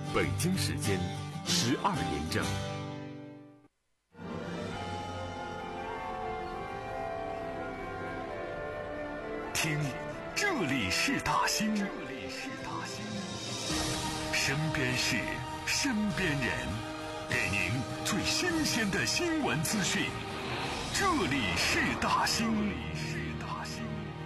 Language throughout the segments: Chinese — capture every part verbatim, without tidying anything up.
北京时间十二点整。听，这里是大兴，这里是大兴，身边事，身边人，给您最新鲜的新闻资讯。这里是大兴，这里是大兴。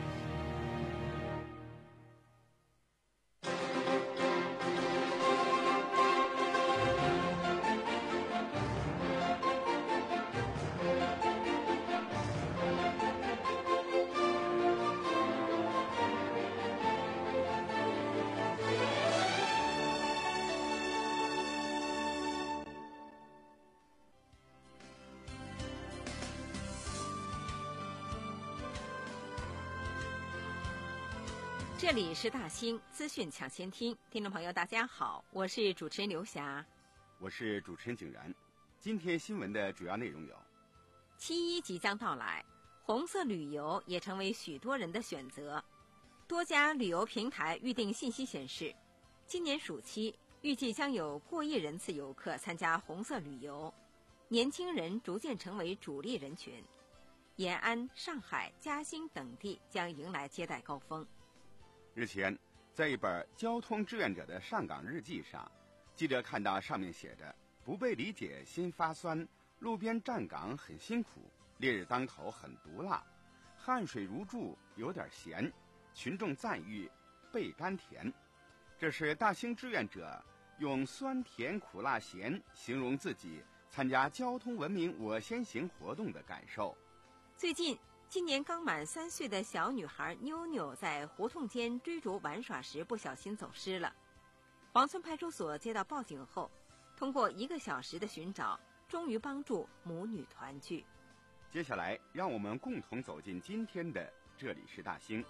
这里是大兴资讯抢先听，听众朋友大家好，我是主持人刘霞， 我是主持人景然。今天新闻的主要内容有： 七一即将到来，红色旅游也成为许多人的选择。多家旅游平台预订信息显示，今年暑期预计将有过亿人次游客参加红色旅游，年轻人逐渐成为主力人群。延安、上海、嘉兴等地将迎来接待高峰。 日前，在一本交通志愿者的上岗日记上，记者看到上面写着：不被理解心发酸，路边站岗很辛苦，烈日当头很毒辣，汗水如注有点咸，群众赞誉倍甘甜。这是大兴志愿者用酸甜苦辣咸形容自己参加交通文明我先行活动的感受。 最近今年刚满三岁的小女孩妞妞在胡同间追逐玩耍时不小心走失了。黄村派出所接到报警后，通过一个小时的寻找，终于帮助母女团聚。 接下来让我们共同走进今天的这里是大兴。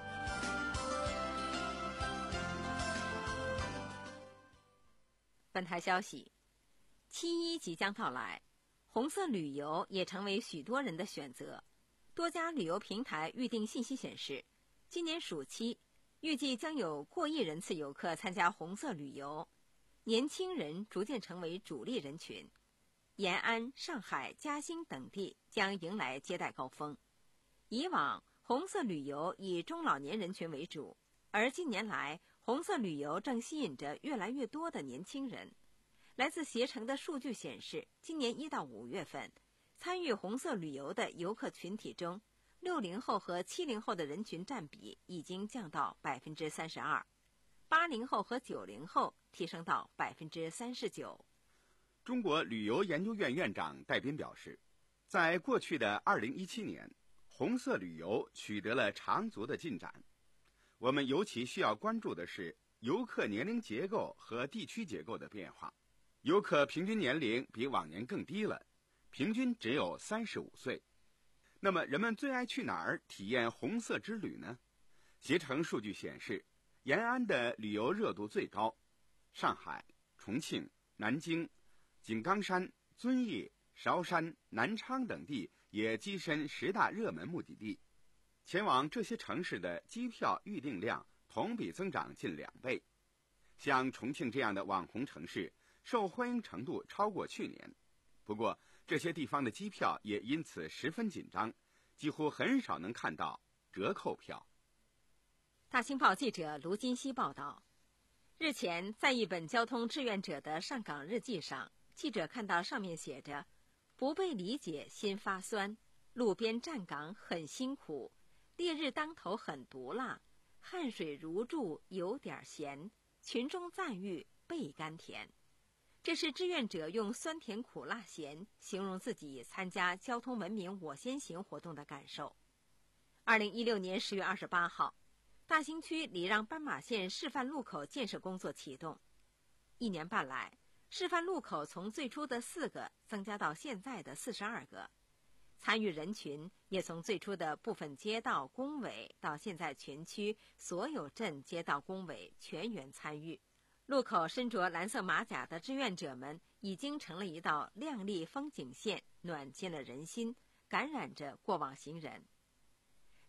本台消息，七一即将到来，红色旅游也成为许多人的选择。多家旅游平台预订信息显示，今年暑期预计将有过亿人次游客参加红色旅游，年轻人逐渐成为主力人群。延安、上海、嘉兴等地将迎来接待高峰。以往红色旅游以中老年人群为主，而近年来红色旅游正吸引着越来越多的年轻人。来自携程的数据显示，今年一到五月份参与红色旅游的游客群体中，六零后和七零后的人群占比已经降到百分之三十二，八零后和九零后提升到百分之三十九。 中国旅游研究院院长戴斌表示，在过去的二零一七年，红色旅游取得了长足的进展。我们尤其需要关注的是游客年龄结构和地区结构的变化。游客平均年龄比往年更低了，平均只有三十五岁。那么人们最爱去哪儿体验红色之旅呢？携程数据显示，延安的旅游热度最高，上海、重庆、南京、井冈山、遵义、韶山、南昌等地也跻身十大热门目的地。前往这些城市的机票预订量同比增长近两倍。像重庆这样的网红城市，受欢迎程度超过去年。不过这些地方的机票也因此十分紧张，几乎很少能看到折扣票。 大兴报记者卢金熙报道，日前在一本交通志愿者的上岗日记上，记者看到上面写着：不被理解心发酸，路边站岗很辛苦，烈日当头很毒辣，汗水如注有点咸，群众赞誉倍甘甜。这是志愿者用酸甜苦辣咸形容自己参加交通文明我先行活动的感受。二零一六年十月二十八号，大兴区礼让斑马线示范路口建设工作启动。一年半来，示范路口从最初的四个增加到现在的四十二个，参与人群也从最初的部分街道工委到现在全区所有镇街道工委全员参与。路口身着蓝色马甲的志愿者们已经成了一道亮丽风景线，暖进了人心，感染着过往行人。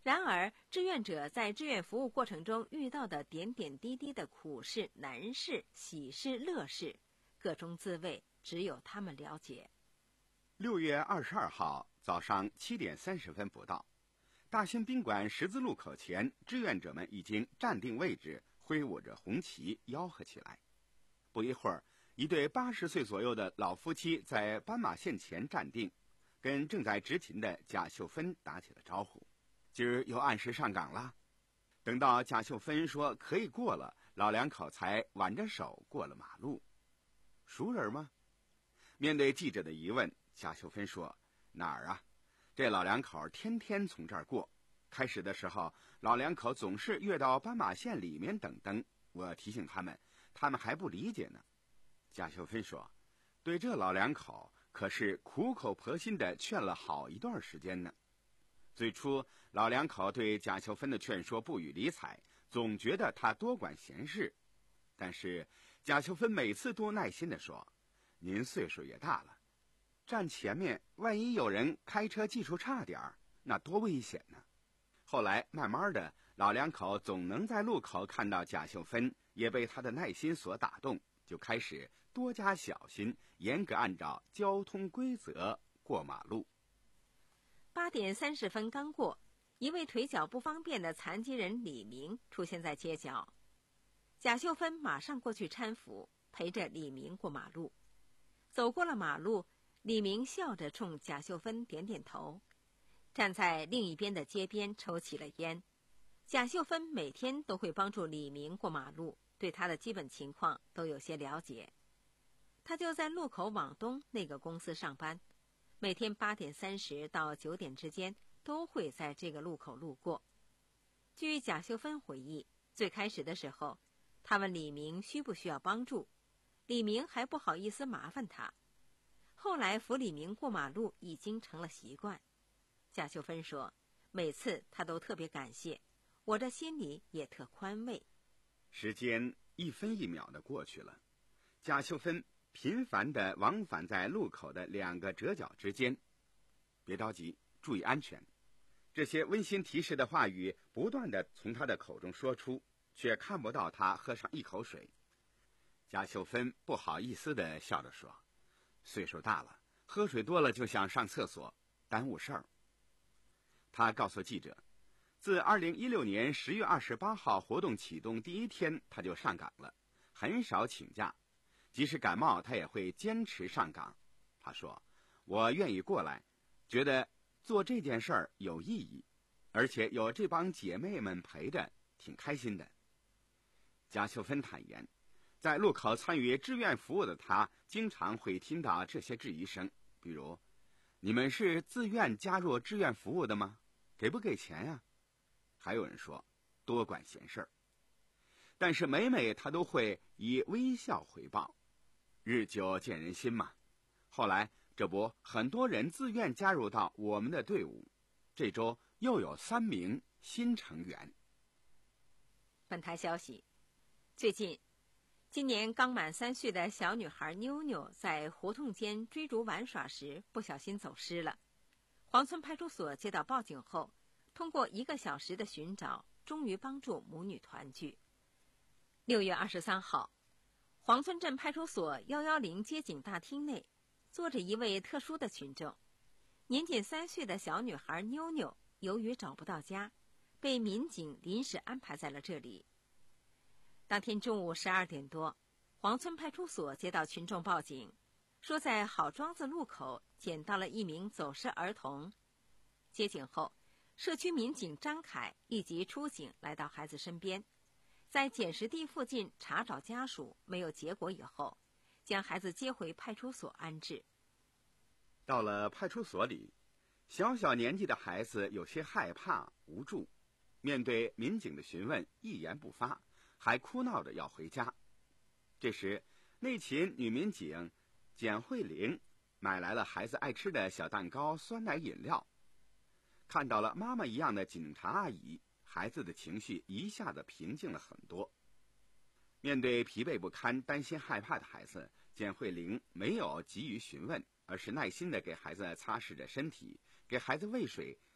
然而，志愿者在志愿服务过程中遇到的点点滴滴的苦事、难事、喜事、乐事，各中滋味，只有他们了解。 六月二十二号早上七点三十分不到，大兴宾馆十字路口前，志愿者们已经站定位置，挥舞着红旗，吆喝起来。不一会儿，一对八十岁左右的老夫妻在斑马线前站定，跟正在执勤的贾秀芬打起了招呼。今儿又按时上岗了。等到贾秀芬说可以过了，老两口才挽着手过了马路。熟人吗？面对记者的疑问，贾秀芬说：哪儿啊？这老两口天天从这儿过。开始的时候，老两口总是越到斑马线里面等灯，我提醒他们，他们还不理解呢。贾秀芬说：对这老两口可是苦口婆心地劝了好一段时间呢。最初，老两口对贾秀芬的劝说不予理睬，总觉得她多管闲事。但是贾秀芬每次都耐心地说：您岁数也大了，站前面万一有人开车技术差点儿，那多危险呢。后来慢慢的，老两口总能在路口看到贾秀芬，也被她的耐心所打动，就开始多加小心，严格按照交通规则过马路。 八点三十分刚过，一位腿脚不方便的残疾人李明出现在街角。贾秀芬马上过去搀扶，陪着李明过马路。走过了马路，李明笑着冲贾秀芬点点头，站在另一边的街边抽起了烟。贾秀芬每天都会帮助李明过马路，对他的基本情况都有些了解。他就在路口往东那个公司上班，每天八点三十到九点之间都会在这个路口路过。据贾秀芬回忆，最开始的时候，他问李明需不需要帮助，李明还不好意思麻烦他。后来扶李明过马路已经成了习惯。贾秀芬说，每次他都特别感谢，我这心里也特宽慰。 时间一分一秒的过去了，贾秀芬频繁地往返在路口的两个折角之间。别着急，注意安全。这些温馨提示的话语不断地从他的口中说出，却看不到他喝上一口水。贾秀芬不好意思地笑着说，岁数大了，喝水多了就想上厕所，耽误事儿。他告诉记者，自二零一六年十月二十八号活动启动第一天，他就上岗了，很少请假，即使感冒他也会坚持上岗。他说，我愿意过来，觉得做这件事儿有意义，而且有这帮姐妹们陪着，挺开心的。贾秀芬坦言，在路口参与志愿服务的他，经常会听到这些质疑声，比如，你们是自愿加入志愿服务的吗？给不给钱呀？还有人说，多管闲事儿。但是每每他都会以微笑回报，日久见人心嘛。后来这不，很多人自愿加入到我们的队伍，这周又有三名新成员。 本台消息，最近今年刚满三岁的小女孩妞妞在胡同间追逐玩耍时不小心走失了。黄村派出所接到报警后，通过一个小时的寻找，终于帮助母女团聚。六月二十三号，黄村镇派出所一一零接警大厅内，坐着一位特殊的群众。年仅三岁的小女孩妞妞，由于找不到家，被民警临时安排在了这里。当天中午十二点多，黄村派出所接到群众报警，说在好庄子路口捡到了一名走失儿童。接警后，社区民警张凯立即出警来到孩子身边，在捡拾地附近查找家属，没有结果以后，将孩子接回派出所安置。 到了派出所里，小小年纪的孩子有些害怕无助，面对民警的询问一言不发，还哭闹着要回家。这时内勤女民警简慧玲买来了孩子爱吃的小蛋糕、酸奶饮料。看到了妈妈一样的警察阿姨，孩子的情绪一下子平静了很多。面对疲惫不堪、担心害怕的孩子，简慧玲没有急于询问，而是耐心地给孩子擦拭着身体，给孩子喂水，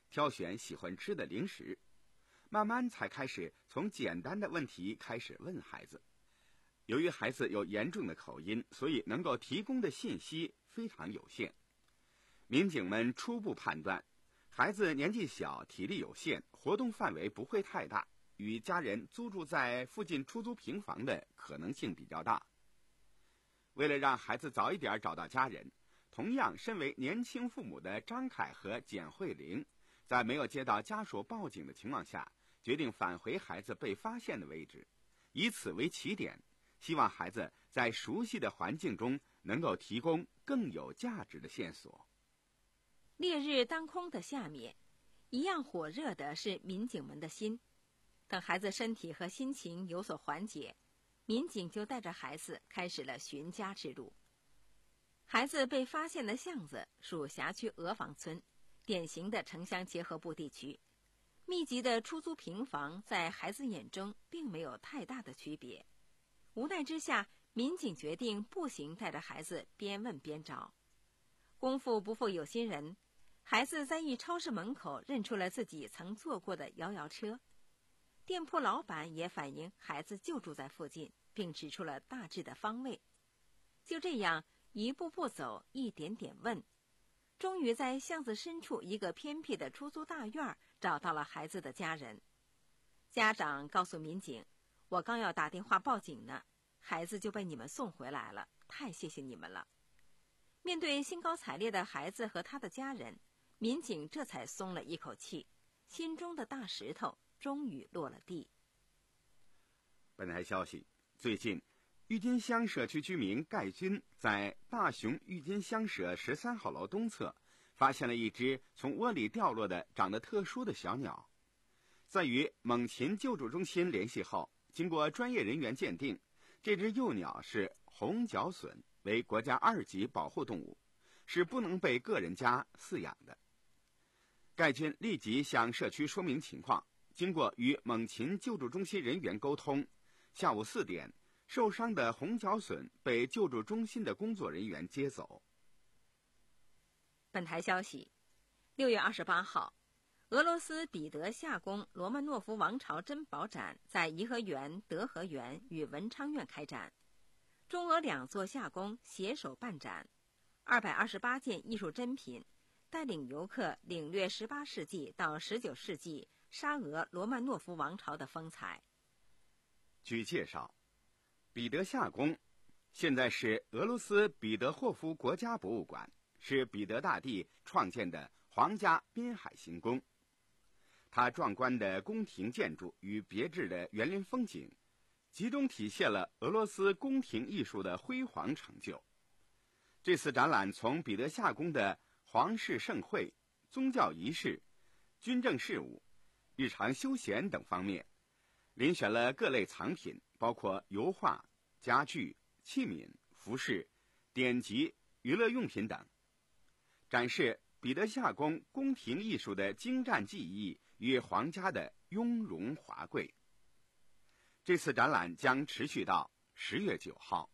挑选喜欢吃的零食，慢慢才开始从简单的问题开始问孩子。由于孩子有严重的口音，所以能够提供的信息非常有限。民警们初步判断，孩子年纪小，体力有限，活动范围不会太大，与家人租住在附近出租平房的可能性比较大。为了让孩子早一点找到家人，同样身为年轻父母的张凯和简慧玲，在没有接到家属报警的情况下，决定返回孩子被发现的位置，以此为起点，希望孩子在熟悉的环境中能够提供更有价值的线索。 烈日当空的下面，一样火热的是民警们的心。等孩子身体和心情有所缓解，民警就带着孩子开始了寻家之路。孩子被发现的巷子属辖区鹅房村，典型的城乡结合部地区。密集的出租平房在孩子眼中并没有太大的区别。无奈之下，民警决定步行带着孩子边问边找。功夫不负有心人，孩子在一超市门口认出了自己曾坐过的摇摇车。店铺老板也反映孩子就住在附近，并指出了大致的方位。就这样一步步走，一点点问，终于在巷子深处一个偏僻的出租大院找到了孩子的家人。家长告诉民警，我刚要打电话报警呢，孩子就被你们送回来了，太谢谢你们了。面对兴高采烈的孩子和他的家人，民警这才松了一口气，心中的大石头终于落了地。 本台消息，最近郁金乡社区居民盖军在大雄郁金乡社十三号楼东侧发现了一只从窝里掉落的长得特殊的小鸟。在与猛禽救助中心联系后，经过专业人员鉴定，这只幼鸟是红脚隼，为国家二级保护动物，是不能被个人家饲养的。盖军立即向社区说明情况，经过与猛禽救助中心人员沟通，下午四点，受伤的红脚隼被救助中心的工作人员接走。 本台消息，六月二十八号，俄罗斯彼得夏宫罗曼诺夫王朝珍宝展在颐和园、德和园与文昌院开展，中俄两座夏宫携手办展，二百二十八件艺术珍品，带领游客领略十八世纪到十九世纪沙俄罗曼诺夫王朝的风采。 据介绍，彼得夏宫现在是俄罗斯彼得霍夫国家博物馆，是彼得大帝创建的皇家滨海行宫。它壮观的宫廷建筑与别致的园林风景，集中体现了俄罗斯宫廷艺术的辉煌成就。这次展览从彼得夏宫的皇室盛会、宗教仪式、军政事务、日常休闲等方面，遴选了各类藏品，包括油画、家具、器皿、服饰、典籍、娱乐用品等，展示彼得夏宫宫廷艺术的精湛技艺与皇家的雍容华贵。这次展览将持续到十月九号。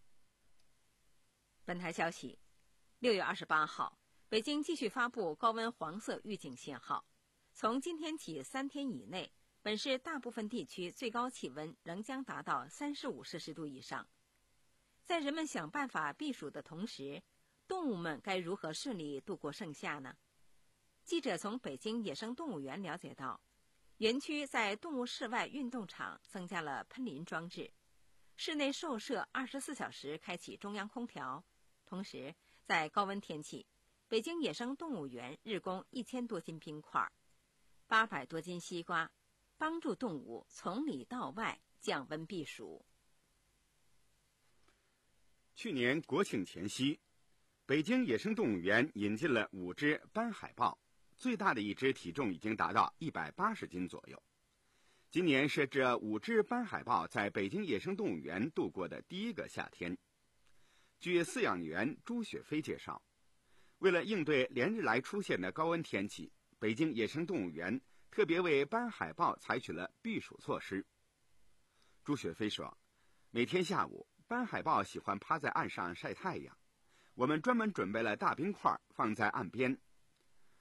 本台消息，六月二十八号，北京继续发布高温黄色预警信号。从今天起三天以内，本市大部分地区最高气温仍将达到三十五摄氏度以上。在人们想办法避暑的同时，动物们该如何顺利度过盛夏呢？记者从北京野生动物园了解到，园区在动物室外运动场增加了喷淋装置，室内兽舍二十四小时开启中央空调。同时，在高温天气，北京野生动物园日供一千多斤冰块、八百多斤西瓜，帮助动物从里到外降温避暑。 去年国庆前夕，北京野生动物园引进了五只斑海豹，最大的一只体重已经达到一百八十斤左右。今年是这五只斑海豹在北京野生动物园度过的第一个夏天。据饲养员朱雪飞介绍，为了应对连日来出现的高温天气，北京野生动物园特别为斑海豹采取了避暑措施。朱雪飞说，每天下午，斑海豹喜欢趴在岸上晒太阳，我们专门准备了大冰块放在岸边。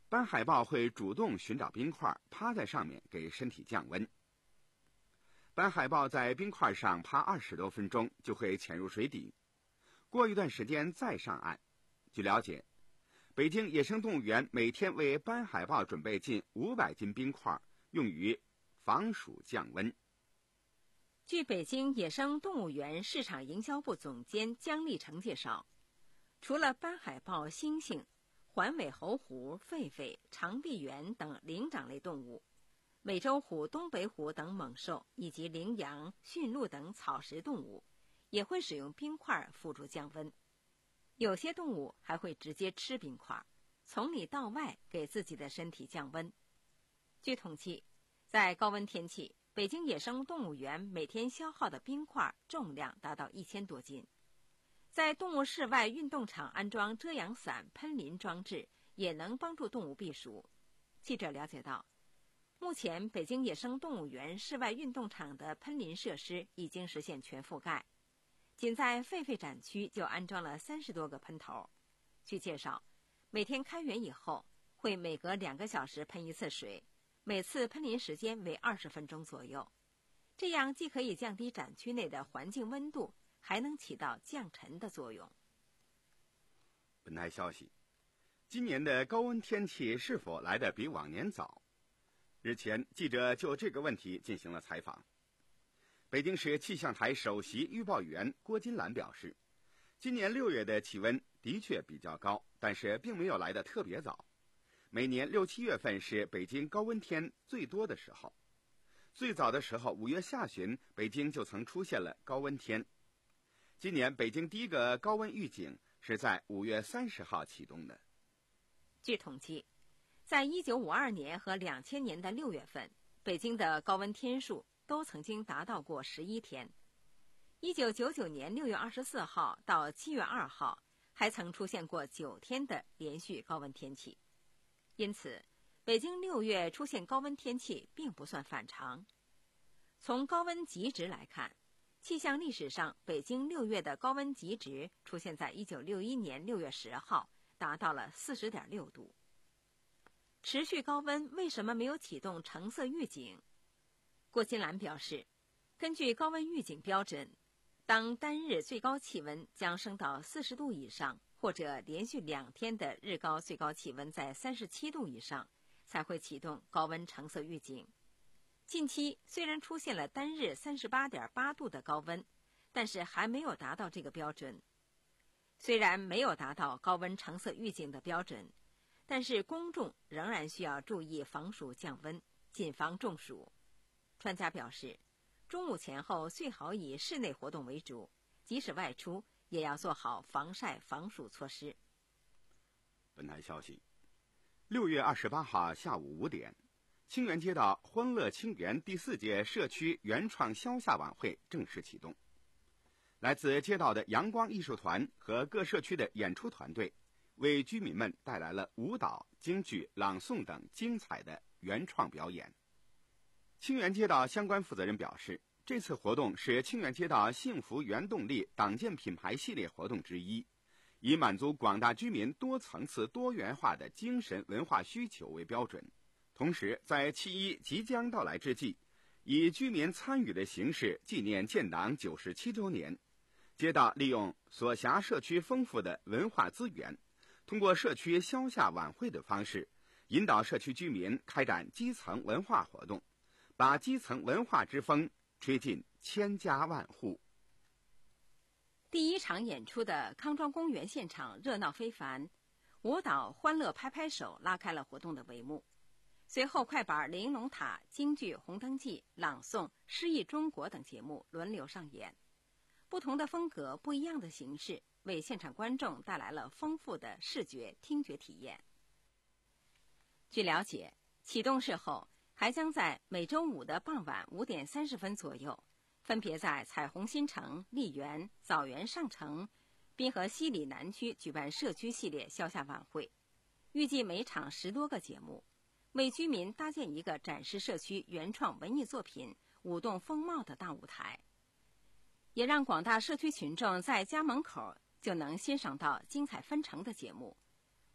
斑海豹会主动寻找冰块，趴在上面给身体降温。斑海豹在冰块上趴二十多分钟就会潜入水底，过一段时间再上岸。据了解，北京野生动物园每天为斑海豹准备近五百斤冰块，用于防暑降温。 据北京野生动物园市场营销部总监姜立成介绍，除了斑海豹、猩猩、环尾猴狐、狒狒、长臂猿等灵长类动物，美洲虎、东北虎等猛兽以及羚羊、驯鹿等草食动物也会使用冰块辅助降温。有些动物还会直接吃冰块，从里到外给自己的身体降温。据统计，在高温天气，北京野生动物园每天消耗的冰块重量达到一千多斤。在动物室外运动场安装遮阳伞、喷淋装置，也能帮助动物避暑。记者了解到，目前北京野生动物园室外运动场的喷淋设施已经实现全覆盖，仅在狒狒展区就安装了三十多个喷头。据介绍，每天开园以后，会每隔两个小时喷一次水，每次喷淋时间为二十分钟左右。这样既可以降低展区内的环境温度，还能起到降尘的作用。 本台消息，今年的高温天气是否来得比往年早？日前，记者就这个问题进行了采访。北京市气象台首席预报员郭金兰表示，今年六月的气温的确比较高，但是并没有来得特别早。每年六七月份是北京高温天最多的时候，最早的时候五月下旬，北京就曾出现了高温天。今年北京第一个高温预警是在五月三十号启动的。 据统计，在一九五二年和两千年的六月份，北京的高温天数都曾经达到过十一天。一九九九年六月二十四号到七月二号，还曾出现过九天的连续高温天气。因此，北京六月出现高温天气并不算反常。从高温极值来看，气象历史上北京六月的高温极值出现在一九六一年六月十号，达到了 四十点六度。持续高温为什么没有启动橙色预警？郭金兰表示，根据高温预警标准，当单日最高气温将升到四十度以上，或者连续两天的日高最高气温在三十七度以上，才会启动高温橙色预警。近期虽然出现了单日 三十八点八度的高温，但是还没有达到这个标准。虽然没有达到高温橙色预警的标准，但是公众仍然需要注意防暑降温，谨防中暑。专家表示，中午前后最好以室内活动为主，即使外出也要做好防晒防暑措施。 本台消息，六月二十八号下午五点，清源街道欢乐清源第四届社区原创消夏晚会正式启动。来自街道的阳光艺术团和各社区的演出团队，为居民们带来了舞蹈、京剧、朗诵等精彩的原创表演。清源街道相关负责人表示，这次活动是清源街道幸福原动力党建品牌系列活动之一，以满足广大居民多层次多元化的精神文化需求为标准。同时，在七一即将到来之际，以居民参与的形式纪念建党九十七周年。街道利用所辖社区丰富的文化资源，通过社区消夏晚会的方式，引导社区居民开展基层文化活动，把基层文化之风吹进千家万户。 第一场演出的康庄公园现场热闹非凡，舞蹈欢乐拍拍手拉开了活动的帷幕。随后快板玲珑塔、京剧红灯记、朗诵诗意中国等节目轮流上演，不同的风格不一样的形式，为现场观众带来了丰富的视觉听觉体验。据了解，启动式后还将在每周五的傍晚五点三十分左右，分别在彩虹新城、丽园、枣园上城、滨河西里南区举办社区系列消夏晚会，预计每场十多个节目，为居民搭建一个展示社区原创文艺作品、舞动风貌的大舞台，也让广大社区群众在家门口就能欣赏到精彩纷呈的节目，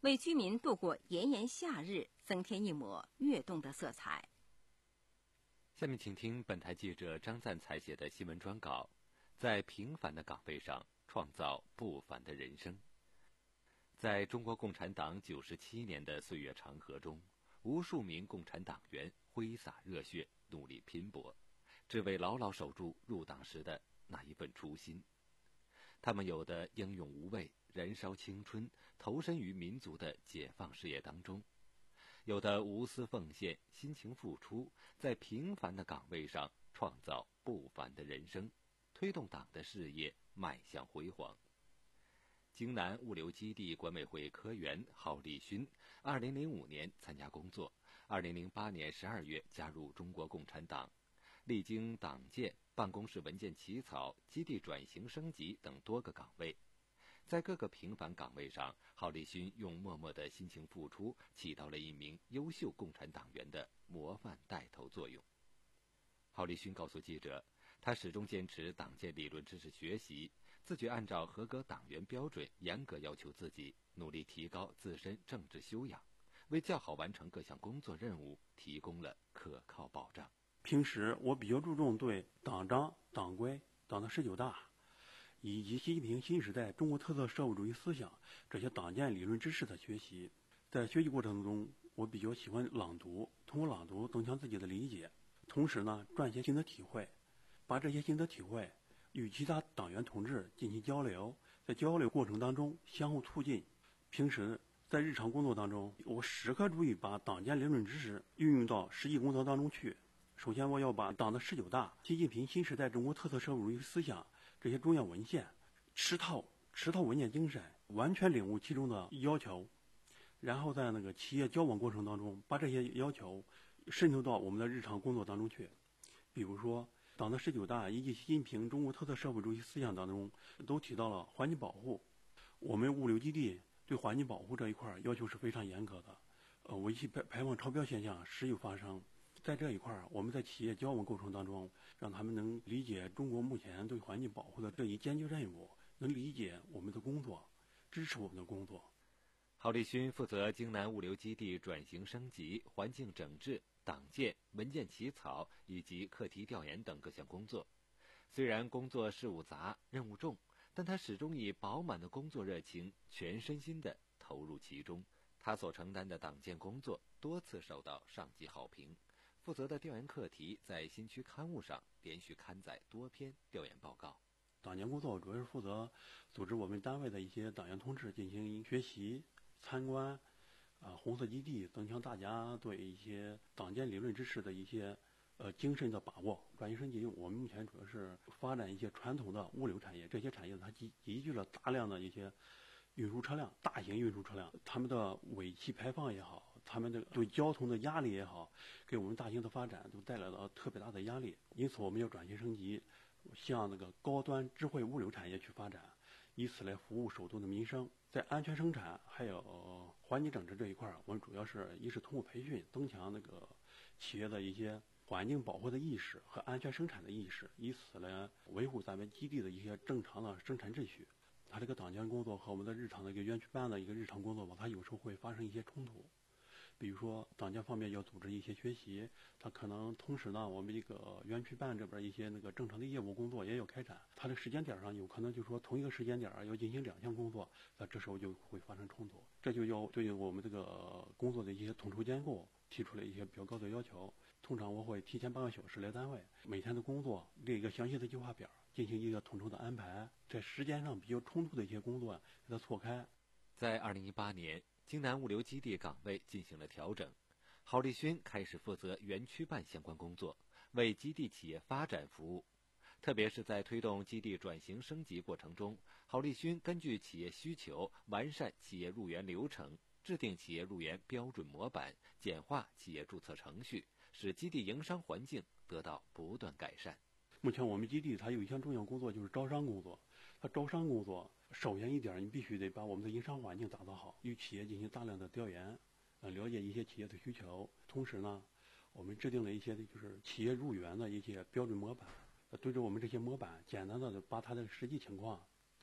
为居民度过炎炎夏日增添一抹跃动的色彩。 下面请听本台记者张赞采写的新闻专稿，在平凡的岗位上创造不凡的人生。在中国共产党九十七年的岁月长河中，无数名共产党员挥洒热血，努力拼搏，只为牢牢守住入党时的那一份初心。他们有的英勇无畏，燃烧青春，投身于民族的解放事业当中；有的无私奉献，辛勤付出，在平凡的岗位上创造不凡的人生，推动党的事业迈向辉煌。京南物流基地管委会科员郝立勋，二零零五年参加工作，二零零八年十二月加入中国共产党，历经党建、办公室文件起草、基地转型升级等多个岗位。在各个平凡岗位上，郝立勋用默默的辛勤付出，起到了一名优秀共产党员的模范带头作用。郝立勋告诉记者，他始终坚持党建理论知识学习，自觉按照合格党员标准严格要求自己，努力提高自身政治修养，为较好完成各项工作任务提供了可靠保障。 平时我比较注重对党章、党规、党的十九大以及习近平新时代中国特色社会主义思想这些党建理论知识的学习。在学习过程中，我比较喜欢朗读，通过朗读增强自己的理解，同时呢撰写心得体会，把这些心得体会与其他党员同志进行交流，在交流过程当中相互促进。平时在日常工作当中，我时刻注意把党建理论知识运用到实际工作当中去。首先，我要把党的十九大、习近平新时代中国特色社会主义思想这些重要文献吃透吃透文件精神，完全领悟其中的要求，然后在那个企业交往过程当中，把这些要求渗透到我们的日常工作当中去。比如说，党的十九大以及习近平中国特色社会主义思想当中都提到了环境保护。我们物流基地对环境保护这一块要求是非常严格的，呃，尾气排排放超标现象时有发生。在这一块，我们在企业交往过程当中，让他们能理解中国目前对环境保护的这一艰巨任务，能理解我们的工作，支持我们的工作。 郝立勋负责京南物流基地转型升级、环境整治、党建、文件起草以及课题调研等各项工作。虽然工作事务杂、任务重，但他始终以饱满的工作热情，全身心地投入其中。他所承担的党建工作多次受到上级好评。负责的调研课题在新区刊物上连续刊载多篇调研报告。 党建工作主要是负责组织我们单位的一些党员同志进行学习、参观，啊，红色基地，增强大家对一些党建理论知识的一些呃精神的把握。转型升级，我们目前主要是发展一些传统的物流产业，这些产业它集集聚了大量的一些运输车辆，大型运输车辆，他们的尾气排放也好，他们的对交通的压力也好，给我们大型的发展都带来了特别大的压力。因此，我们要转型升级，向那个高端智慧物流产业去发展，以此来服务首都的民生。在安全生产还有环境整治这一块，我们主要是一是通过培训，增强那个企业的一些环境保护的意识和安全生产的意识，以此来维护咱们基地的一些正常的生产秩序。它这个党建工作和我们的日常的一个园区办的一个日常工作吧，它有时候会发生一些冲突。比如说党建方面要组织一些学习，它可能同时呢，我们一个园区办这边一些那个正常的业务工作也要开展，它的时间点上有可能就说同一个时间点要进行两项工作，那这时候就会发生冲突，这就要对我们这个工作的一些统筹监控提出了一些比较高的要求。通常我会提前半个小时来单位，每天的工作列一个详细的计划表，进行一个统筹的安排，在时间上比较冲突的一些工作给它错开。 在二零一八年，京南物流基地岗位进行了调整，郝立勋开始负责园区办相关工作，为基地企业发展服务。特别是在推动基地转型升级过程中，郝立勋根据企业需求，完善企业入园流程，制定企业入园标准模板，简化企业注册程序，使基地营商环境得到不断改善。 目前我们基地它有一项重要工作，就是招商工作。它招商工作首先一点，你必须得把我们的营商环境打造好，与企业进行大量的调研，呃，了解一些企业的需求。同时呢，我们制定了一些就是企业入园的一些标准模板，呃，对着我们这些模板，简单的把它的实际情况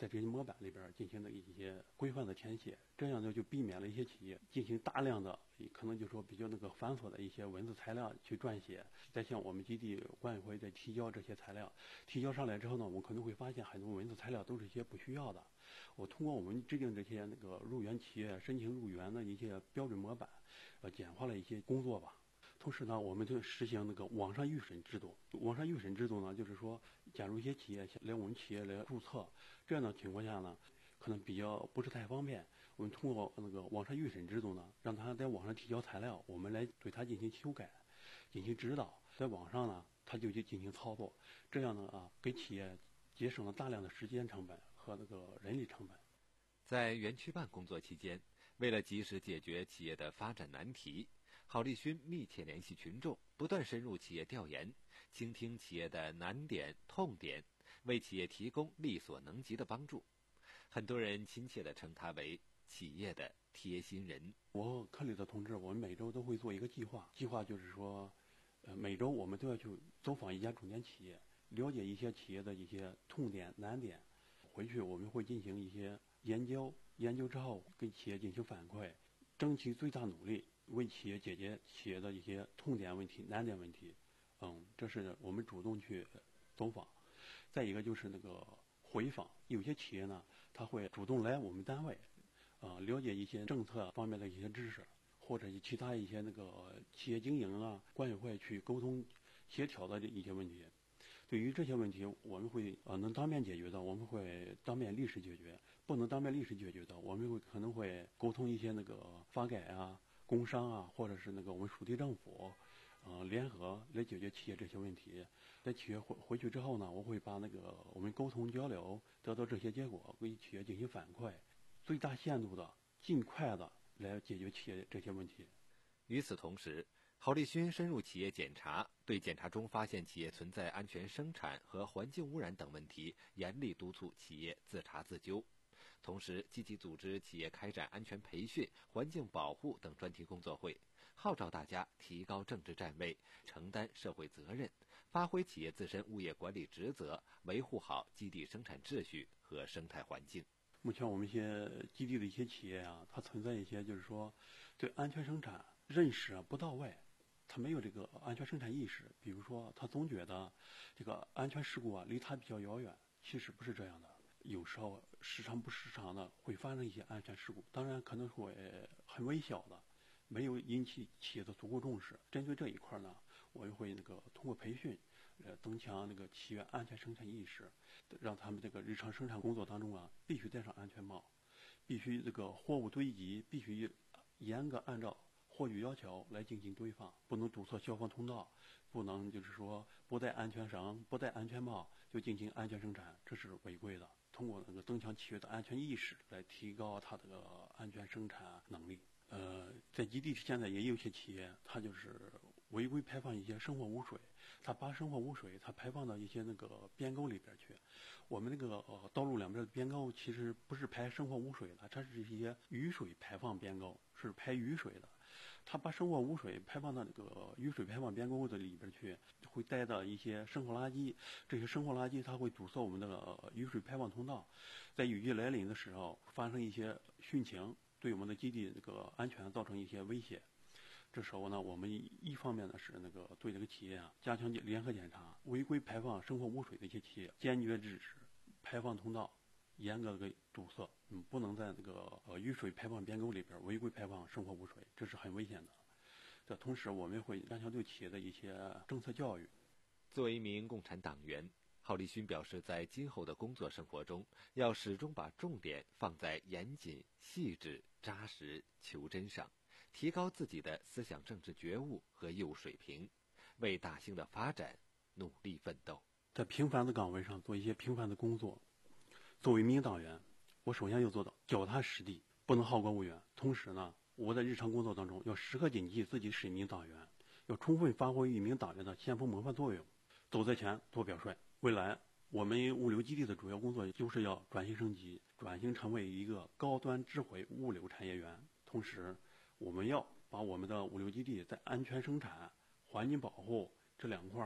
在这些模板里边进行的一些规范的填写，这样呢就避免了一些企业进行大量的可能就说比较那个繁琐的一些文字材料去撰写，再向我们基地管委会再提交这些材料，提交上来之后呢，我们可能会发现很多文字材料都是一些不需要的。我通过我们制定这些那个入园企业申请入园的一些标准模板，呃，简化了一些工作吧。同时呢，我们就实行那个网上预审制度。网上预审制度呢，就是说，假如一些企业来我们企业来注册，这样的情况下呢，可能比较不是太方便。我们通过那个网上预审制度呢，让他在网上提交材料，我们来对他进行修改、进行指导。在网上呢，他就去进行操作，这样呢啊，给企业节省了大量的时间成本和那个人力成本。 在园区办工作期间，为了及时解决企业的发展难题，郝立勋密切联系群众，不断深入企业调研，倾听企业的难点、痛点，为企业提供力所能及的帮助。很多人亲切地称他为企业的贴心人。 我和科里的同志，我们每周都会做一个计划，计划就是说，呃，每周我们都要去走访一家重点企业，了解一些企业的一些痛点、难点，回去我们会进行一些研究，研究之后给企业进行反馈，争取最大努力为企业解决企业的一些痛点问题、难点问题。嗯，这是我们主动去走访。再一个就是那个回访，有些企业呢，他会主动来我们单位，啊、呃，了解一些政策方面的一些知识，或者其他一些那个企业经营啊、管委会去沟通协调的一些问题。对于这些问题，我们会呃能当面解决的，我们会当面立时解决；不能当面立时解决的，我们会可能会沟通一些那个发改啊、工商啊，或者是那个我们属地政府，呃联合来解决企业这些问题。在企业回回去之后呢，我会把那个我们沟通交流得到这些结果，为企业进行反馈，最大限度的、尽快的来解决企业这些问题。 与此同时，郝立勋深入企业检查，对检查中发现企业存在安全生产和环境污染等问题，严厉督促企业自查自纠。同时，积极组织企业开展安全培训、环境保护等专题工作会，号召大家提高政治站位，承担社会责任，发挥企业自身物业管理职责，维护好基地生产秩序和生态环境。 目前我们一些基地的一些企业啊，它存在一些就是说对安全生产认识啊不到位，他没有这个安全生产意识。比如说，他总觉得这个安全事故啊离他比较遥远，其实不是这样的。有时候时常不时常的会发生一些安全事故，当然可能会很微小的，没有引起企业的足够重视。针对这一块呢，我也会那个通过培训，呃，增强那个企业安全生产意识，让他们这个日常生产工作当中啊，必须戴上安全帽，必须这个货物堆积必须严格按照货具要求来进行堆放，不能堵塞消防通道，不能就是说不带安全绳、不戴安全帽就进行安全生产，这是违规的。通过那个增强企业的安全意识，来提高它这个安全生产能力。呃，在基地现在也有些企业，它就是违规排放一些生活污水，它把生活污水它排放到一些那个边沟里边去。我们那个呃道路两边的边沟其实不是排生活污水的，它是一些雨水排放边沟，是排雨水的。它把生活污水排放到那个雨水排放边沟的里边去，会带到一些生活垃圾。这些生活垃圾它会堵塞我们的雨水排放通道，在雨季来临的时候发生一些汛情，对我们的基地这个安全造成一些威胁。这时候呢，我们一方面呢是那个对这个企业啊加强联合检查，违规排放生活污水的一些企业坚决制止，排放通道严格的给堵塞，嗯，不能在那个呃雨水排放边沟里边违规排放生活污水，这是很危险的。这同时，我们会加强对企业的一些政策教育。 作为一名共产党员，郝立勋表示，在今后的工作生活中，要始终把重点放在严谨、细致、扎实、求真上，提高自己的思想政治觉悟和业务水平，为大兴的发展努力奋斗。 在平凡的岗位上做一些平凡的工作。作为一名党员，我首先要做到脚踏实地，不能好高骛远。同时呢，我在日常工作当中要时刻谨记自己是一名党员，要充分发挥一名党员的先锋模范作用，走在前，做表率。未来我们物流基地的主要工作就是要转型升级，转型成为一个高端智慧物流产业园。同时，我们要把我们的物流基地在安全生产、环境保护这两块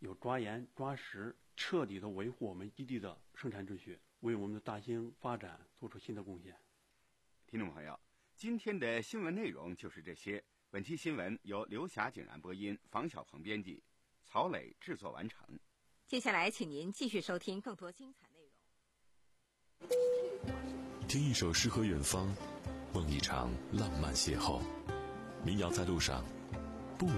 有抓严抓实，彻底的维护我们基地的生产秩序，为我们的大兴发展做出新的贡献。 听众朋友，今天的新闻内容就是这些。本期新闻由刘霞、景然播音，房小鹏编辑，曹磊制作完成。 接下来，请您继续收听更多精彩内容。 听一首诗和远方，梦一场浪漫邂逅。民谣在路上，